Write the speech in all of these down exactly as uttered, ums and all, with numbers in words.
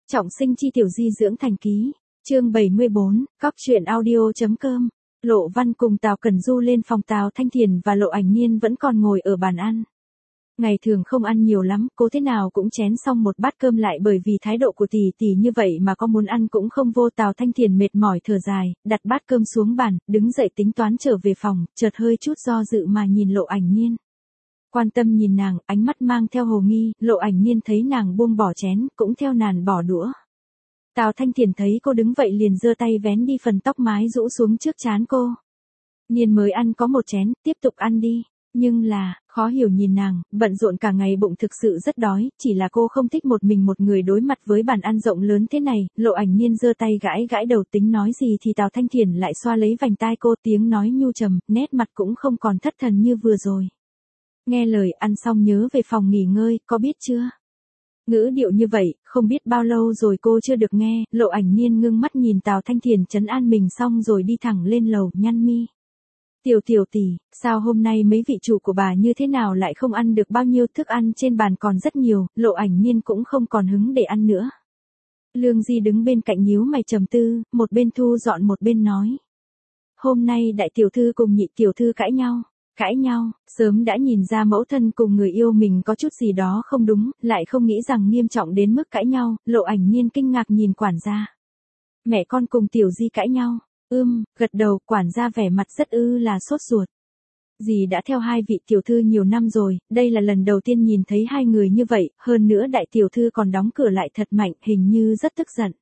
Trọng sinh chi tiểu di dưỡng thành ký, chương bảy mươi bốn, cóc truyện audio.com. Lộ Văn cùng Tào Cẩn Du lên phòng Tào Thanh Thiền và Lộ Ảnh Nhiên vẫn còn ngồi ở bàn ăn. Ngày thường không ăn nhiều lắm, cố thế nào cũng chén xong một bát cơm lại bởi vì thái độ của tỷ tỷ như vậy mà có muốn ăn cũng không vô. Tào Thanh Thiền mệt mỏi thở dài, đặt bát cơm xuống bàn, đứng dậy tính toán trở về phòng, chợt hơi chút do dự mà nhìn Lộ Ảnh Nhiên. Quan tâm nhìn nàng, ánh mắt mang theo hồ nghi, Lộ Ảnh Nhiên thấy nàng buông bỏ chén, cũng theo nàng bỏ đũa. Tào Thanh Thiền thấy cô đứng vậy liền giơ tay vén đi phần tóc mái rũ xuống trước trán cô. Nhiên mới ăn có một chén, tiếp tục ăn đi. Nhưng là, khó hiểu nhìn nàng, bận rộn cả ngày bụng thực sự rất đói, chỉ là cô không thích một mình một người đối mặt với bàn ăn rộng lớn thế này. Lộ Ảnh Nhiên giơ tay gãi gãi đầu tính nói gì thì Tào Thanh Thiền lại xoa lấy vành tai cô, tiếng nói nhu trầm, nét mặt cũng không còn thất thần như vừa rồi. Nghe lời, ăn xong nhớ về phòng nghỉ ngơi, có biết chưa? Ngữ điệu như vậy, không biết bao lâu rồi cô chưa được nghe. Lộ Ảnh Nhiên ngưng mắt nhìn Tào Thanh Thiền trấn an mình xong rồi đi thẳng lên lầu, nhăn mi. Tiểu tiểu tỷ, sao hôm nay mấy vị chủ của bà như thế nào lại không ăn được bao nhiêu, thức ăn trên bàn còn rất nhiều. Lộ Ảnh Nhiên cũng không còn hứng để ăn nữa. Lương Di đứng bên cạnh nhíu mày trầm tư, một bên thu dọn một bên nói. Hôm nay đại tiểu thư cùng nhị tiểu thư cãi nhau. Cãi nhau, sớm đã nhìn ra mẫu thân cùng người yêu mình có chút gì đó không đúng, lại không nghĩ rằng nghiêm trọng đến mức cãi nhau. Lộ Ảnh Nhiên kinh ngạc nhìn quản gia. Mẹ con cùng tiểu di cãi nhau. Ưm, gật đầu, quản gia vẻ mặt rất ư là sốt ruột. Dì đã theo hai vị tiểu thư nhiều năm rồi, đây là lần đầu tiên nhìn thấy hai người như vậy, hơn nữa đại tiểu thư còn đóng cửa lại thật mạnh, hình như rất tức giận.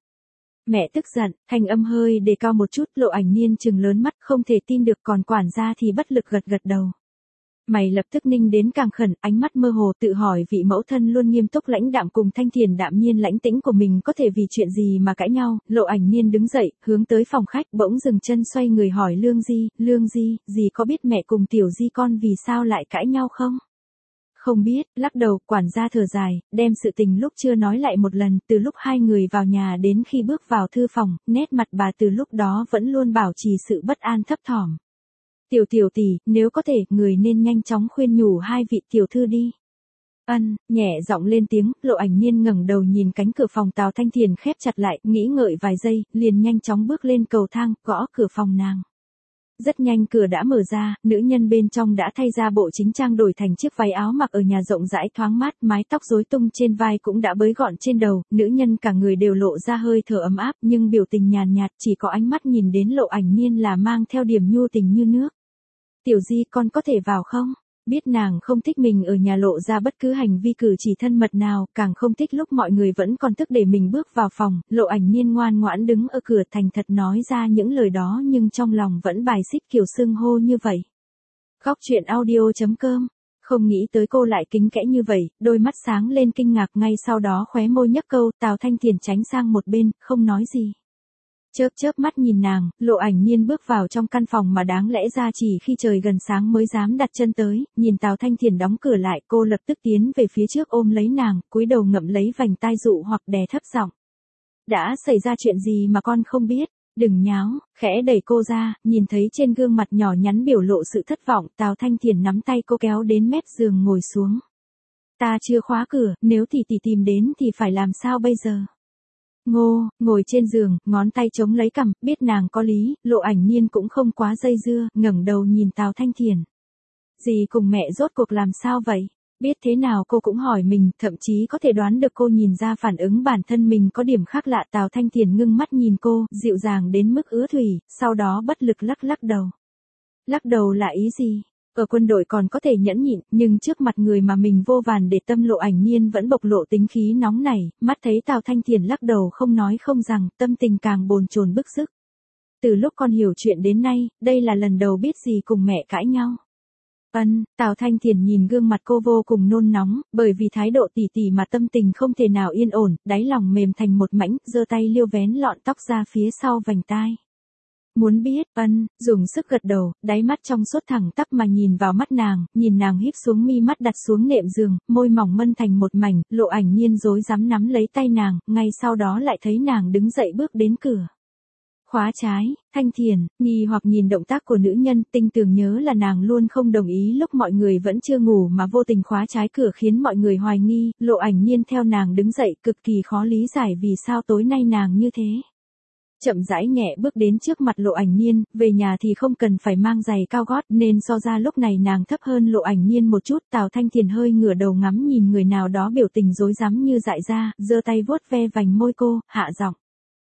Mẹ tức giận, thanh âm hơi đề cao một chút. Lộ Ảnh Nhiên trừng lớn mắt không thể tin được, còn quản gia thì bất lực gật gật đầu. Mày lập tức ninh đến càng khẩn, ánh mắt mơ hồ tự hỏi vị mẫu thân luôn nghiêm túc lãnh đạm cùng Thanh Thiền đạm nhiên lãnh tĩnh của mình có thể vì chuyện gì mà cãi nhau. Lộ Ảnh Nhiên đứng dậy, hướng tới phòng khách, bỗng dừng chân xoay người hỏi Lương Di, Lương Di, dì có biết mẹ cùng tiểu di con vì sao lại cãi nhau không? Không biết, lắc đầu, quản gia thở dài, đem sự tình lúc chưa nói lại một lần. Từ lúc hai người vào nhà đến khi bước vào thư phòng, nét mặt bà từ lúc đó vẫn luôn bảo trì sự bất an thấp thỏm. Tiểu tiểu tỷ, nếu có thể, người nên nhanh chóng khuyên nhủ hai vị tiểu thư đi. Ân, nhẹ giọng lên tiếng. Lộ Ảnh Nhiên ngẩng đầu nhìn cánh cửa phòng Tào Thanh Thiền khép chặt lại, nghĩ ngợi vài giây, liền nhanh chóng bước lên cầu thang, gõ cửa phòng nàng. Rất nhanh cửa đã mở ra, nữ nhân bên trong đã thay ra bộ chính trang đổi thành chiếc váy áo mặc ở nhà rộng rãi thoáng mát, mái tóc rối tung trên vai cũng đã bới gọn trên đầu, nữ nhân cả người đều lộ ra hơi thở ấm áp nhưng biểu tình nhàn nhạt, chỉ có ánh mắt nhìn đến Lộ Ảnh Nhiên là mang theo điểm nhu tình như nước. Tiểu di con có thể vào không? Biết nàng không thích mình ở nhà lộ ra bất cứ hành vi cử chỉ thân mật nào, càng không thích lúc mọi người vẫn còn thức để mình bước vào phòng. Lộ Ảnh Nhiên ngoan ngoãn đứng ở cửa thành thật nói ra những lời đó nhưng trong lòng vẫn bài xích kiểu xưng hô như vậy. Cóc truyện audio.com. Không nghĩ tới cô lại kính kẽ như vậy, đôi mắt sáng lên kinh ngạc, ngay sau đó khóe môi nhếch câu. Tào Thanh Thiền tránh sang một bên, không nói gì. Chớp chớp mắt nhìn nàng, Lộ Ảnh Nhiên bước vào trong căn phòng mà đáng lẽ ra chỉ khi trời gần sáng mới dám đặt chân tới. Nhìn Tào Thanh Thiền đóng cửa lại, cô lập tức tiến về phía trước ôm lấy nàng, cúi đầu ngậm lấy vành tai dụ hoặc đè thấp giọng. Đã xảy ra chuyện gì mà con không biết? Đừng nháo, khẽ đẩy cô ra, nhìn thấy trên gương mặt nhỏ nhắn biểu lộ sự thất vọng. Tào Thanh Thiền nắm tay cô kéo đến mép giường ngồi xuống. Ta chưa khóa cửa, nếu tỷ tỷ tìm đến thì phải làm sao bây giờ? Ngô, ngồi trên giường, ngón tay chống lấy cằm, biết nàng có lý. Lộ Ảnh Nhiên cũng không quá dây dưa, ngẩng đầu nhìn Tào Thanh Thiền. Dì cùng mẹ rốt cuộc làm sao vậy? Biết thế nào cô cũng hỏi mình, thậm chí có thể đoán được cô nhìn ra phản ứng bản thân mình có điểm khác lạ. Tào Thanh Thiền ngưng mắt nhìn cô, dịu dàng đến mức ứa thủy, sau đó bất lực lắc lắc đầu. Lắc đầu là ý gì? Ở quân đội còn có thể nhẫn nhịn, nhưng trước mặt người mà mình vô vàn để tâm. Lộ Ảnh Nhiên vẫn bộc lộ tính khí nóng nảy, mắt thấy Tào Thanh Thiền lắc đầu không nói không rằng, tâm tình càng bồn chồn bức sức. Từ lúc con hiểu chuyện đến nay, đây là lần đầu biết gì cùng mẹ cãi nhau. Ân, Tào Thanh Thiền nhìn gương mặt cô vô cùng nôn nóng, bởi vì thái độ tỉ tỉ mà tâm tình không thể nào yên ổn, đáy lòng mềm thành một mảnh, giơ tay liêu vén lọn tóc ra phía sau vành tai. Muốn biết, Ân, dùng sức gật đầu, đáy mắt trong suốt thẳng tắp mà nhìn vào mắt nàng, nhìn nàng híp xuống mi mắt đặt xuống nệm giường, môi mỏng mân thành một mảnh. Lộ Ảnh Nhiên rối rắm nắm lấy tay nàng, ngay sau đó lại thấy nàng đứng dậy bước đến cửa. Khóa trái, Thanh Thiền, nghi hoặc nhìn động tác của nữ nhân, tinh tường nhớ là nàng luôn không đồng ý lúc mọi người vẫn chưa ngủ mà vô tình khóa trái cửa khiến mọi người hoài nghi, Lộ Ảnh Nhiên theo nàng đứng dậy cực kỳ khó lý giải vì sao tối nay nàng như thế. Chậm rãi nhẹ bước đến trước mặt Lộ Ảnh Nhiên, về nhà thì không cần phải mang giày cao gót nên so ra lúc này nàng thấp hơn Lộ Ảnh Nhiên một chút. Tào Thanh Thiền hơi ngửa đầu ngắm nhìn người nào đó biểu tình rối rắm như dại ra, giơ tay vuốt ve vành môi cô, hạ giọng.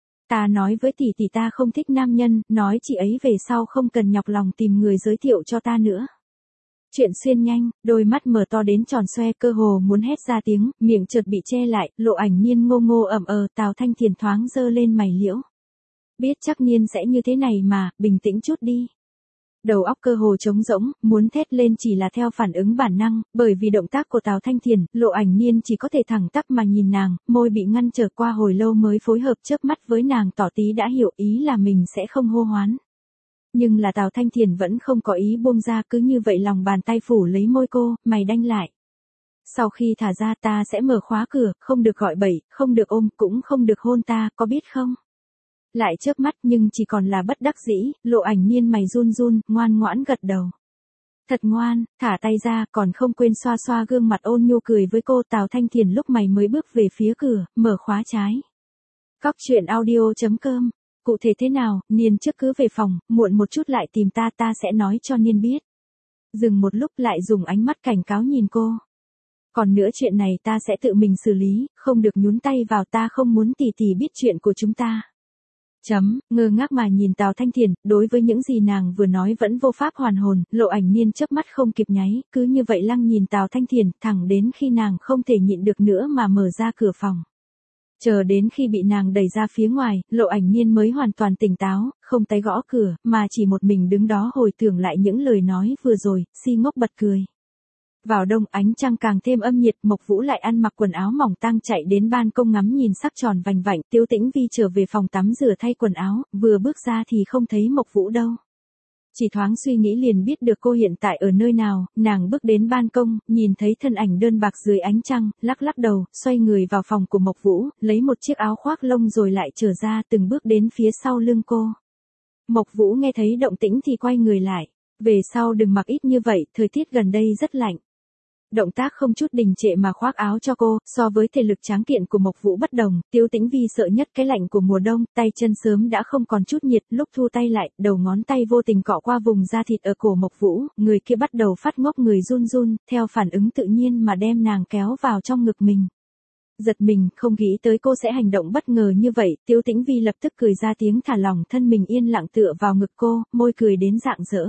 Ta nói với tỷ tỷ ta không thích nam nhân, nói chị ấy về sau không cần nhọc lòng tìm người giới thiệu cho ta nữa. Chuyện xuyên nhanh, đôi mắt mở to đến tròn xoe cơ hồ muốn hét ra tiếng, miệng chợt bị che lại, Lộ Ảnh Nhiên ngô ngô ẩm ờ. Tào Thanh Thiền thoáng giơ lên mày liễu. Biết chắc Nhiên sẽ như thế này mà, bình tĩnh chút đi. Đầu óc cơ hồ trống rỗng, muốn thét lên chỉ là theo phản ứng bản năng, bởi vì động tác của Tào Thanh Thiền, Lộ Ảnh Nhiên chỉ có thể thẳng tắp mà nhìn nàng, môi bị ngăn trở qua hồi lâu mới phối hợp chớp mắt với nàng tỏ tí đã hiểu ý là mình sẽ không hô hoán. Nhưng là Tào Thanh Thiền vẫn không có ý buông ra, cứ như vậy lòng bàn tay phủ lấy môi cô, mày đanh lại. Sau khi thả ra ta sẽ mở khóa cửa, không được gọi bậy, không được ôm, cũng không được hôn ta, có biết không? Lại chớp mắt nhưng chỉ còn là bất đắc dĩ, Lộ Ảnh Nhiên mày run run, ngoan ngoãn gật đầu. Thật ngoan, thả tay ra, còn không quên xoa xoa gương mặt ôn nhu cười với cô. Tào Thanh Thiền lúc mày mới bước về phía cửa, mở khóa trái. Cóc truyện audio chấm com. Cụ thể thế nào, Niên trước cứ về phòng, muộn một chút lại tìm ta, ta sẽ nói cho Niên biết. Dừng một lúc lại dùng ánh mắt cảnh cáo nhìn cô. Còn nữa chuyện này ta sẽ tự mình xử lý, không được nhúng tay vào, ta không muốn tỷ tỷ biết chuyện của chúng ta. Chấm, ngơ ngác mà nhìn Tào Thanh Thiền, đối với những gì nàng vừa nói vẫn vô pháp hoàn hồn, Lộ Ảnh Nhiên chớp mắt không kịp nháy, cứ như vậy lăng nhìn Tào Thanh Thiền, thẳng đến khi nàng không thể nhịn được nữa mà mở ra cửa phòng. Chờ đến khi bị nàng đẩy ra phía ngoài, Lộ Ảnh Nhiên mới hoàn toàn tỉnh táo, không tay gõ cửa, mà chỉ một mình đứng đó hồi tưởng lại những lời nói vừa rồi, si ngốc bật cười. Vào đông ánh trăng càng thêm âm nhiệt, Mộc Vũ lại ăn mặc quần áo mỏng tang chạy đến ban công ngắm nhìn sắc tròn vành vạnh, Tiếu Tĩnh Vi trở về phòng tắm rửa thay quần áo, vừa bước ra thì không thấy Mộc Vũ đâu. Chỉ thoáng suy nghĩ liền biết được cô hiện tại ở nơi nào, nàng bước đến ban công, nhìn thấy thân ảnh đơn bạc dưới ánh trăng, lắc lắc đầu, xoay người vào phòng của Mộc Vũ, lấy một chiếc áo khoác lông rồi lại trở ra từng bước đến phía sau lưng cô. Mộc Vũ nghe thấy động tĩnh thì quay người lại, về sau đừng mặc ít như vậy, thời tiết gần đây rất lạnh. Động tác không chút đình trệ mà khoác áo cho cô, so với thể lực tráng kiện của Mộc Vũ bất đồng, Tiếu Tĩnh Vi sợ nhất cái lạnh của mùa đông, tay chân sớm đã không còn chút nhiệt, lúc thu tay lại, đầu ngón tay vô tình cọ qua vùng da thịt ở cổ Mộc Vũ, người kia bắt đầu phát ngốc người run run, theo phản ứng tự nhiên mà đem nàng kéo vào trong ngực mình. Giật mình, không nghĩ tới cô sẽ hành động bất ngờ như vậy, Tiếu Tĩnh Vi lập tức cười ra tiếng thả lỏng thân mình yên lặng tựa vào ngực cô, môi cười đến rạng rỡ.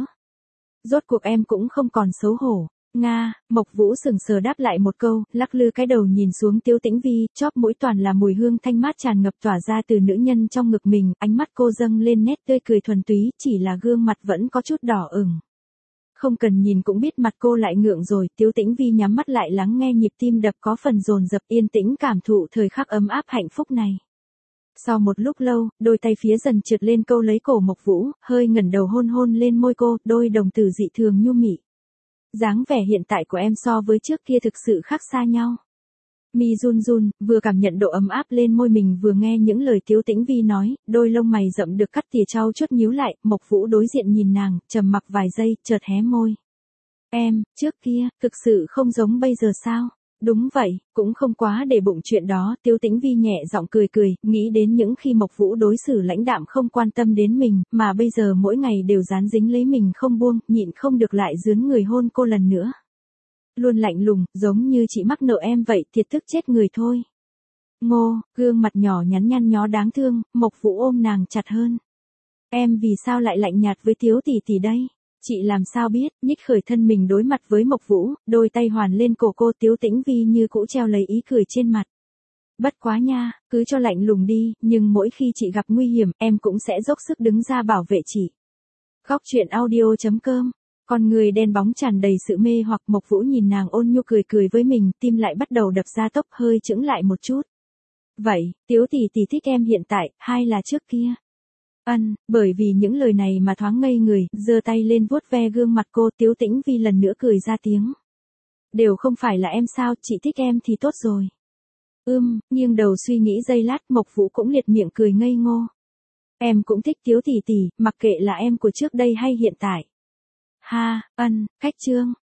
Rốt cuộc em cũng không còn xấu hổ. Nga, Mộc Vũ sừng sờ đáp lại một câu, lắc lư cái đầu nhìn xuống Tiếu Tĩnh Vi, chóp mũi toàn là mùi hương thanh mát tràn ngập tỏa ra từ nữ nhân trong ngực mình, ánh mắt cô dâng lên nét tươi cười thuần túy, chỉ là gương mặt vẫn có chút đỏ ửng. Không cần nhìn cũng biết mặt cô lại ngượng rồi, Tiếu Tĩnh Vi nhắm mắt lại lắng nghe nhịp tim đập có phần dồn dập, yên tĩnh cảm thụ thời khắc ấm áp hạnh phúc này. Sau một lúc lâu, đôi tay phía dần trượt lên câu lấy cổ Mộc Vũ, hơi ngẩng đầu hôn hôn lên môi cô, đôi đồng tử dị thường nhu mị. Dáng vẻ hiện tại của em so với trước kia thực sự khác xa nhau. Mi run run, vừa cảm nhận độ ấm áp lên môi mình vừa nghe những lời Tiếu Tĩnh Vi nói, đôi lông mày rậm được cắt tỉa trau chuốt nhíu lại, Mộc Vũ đối diện nhìn nàng, trầm mặc vài giây, chợt hé môi. Em, trước kia, thực sự không giống bây giờ sao? Đúng vậy, cũng không quá để bụng chuyện đó, Tiếu Tĩnh Vi nhẹ giọng cười cười, nghĩ đến những khi Mộc Vũ đối xử lãnh đạm không quan tâm đến mình, mà bây giờ mỗi ngày đều dán dính lấy mình không buông, nhịn không được lại dướn người hôn cô lần nữa. Luôn lạnh lùng, giống như chị mắc nợ em vậy, thiệt tức chết người thôi. Ngô, gương mặt nhỏ nhắn nhăn nhó đáng thương, Mộc Vũ ôm nàng chặt hơn. Em vì sao lại lạnh nhạt với Tiếu tỷ tỷ đây? Chị làm sao biết, nhích khởi thân mình đối mặt với Mộc Vũ, đôi tay hoàn lên cổ cô, Tiếu Tĩnh Vi như cũ treo lấy ý cười trên mặt. Bất quá nha, cứ cho lạnh lùng đi, nhưng mỗi khi chị gặp nguy hiểm, em cũng sẽ dốc sức đứng ra bảo vệ chị. Cóc truyện audio chấm com. Con người đen bóng tràn đầy sự mê hoặc, Mộc Vũ nhìn nàng ôn nhu cười cười với mình, tim lại bắt đầu đập ra tốc, hơi chững lại một chút. Vậy, Tiếu tỷ tỷ thích em hiện tại, hay là trước kia? Ân, bởi vì những lời này mà thoáng ngây người, giơ tay lên vuốt ve gương mặt cô, Tiếu Tĩnh Vi lần nữa cười ra tiếng. Đều không phải là em sao, chị thích em thì tốt rồi. Ưm, nghiêng đầu suy nghĩ giây lát, Mộc Vũ cũng liệt miệng cười ngây ngô. Em cũng thích Tiếu tỷ tỷ, mặc kệ là em của trước đây hay hiện tại. Ha, ân, cách Trương.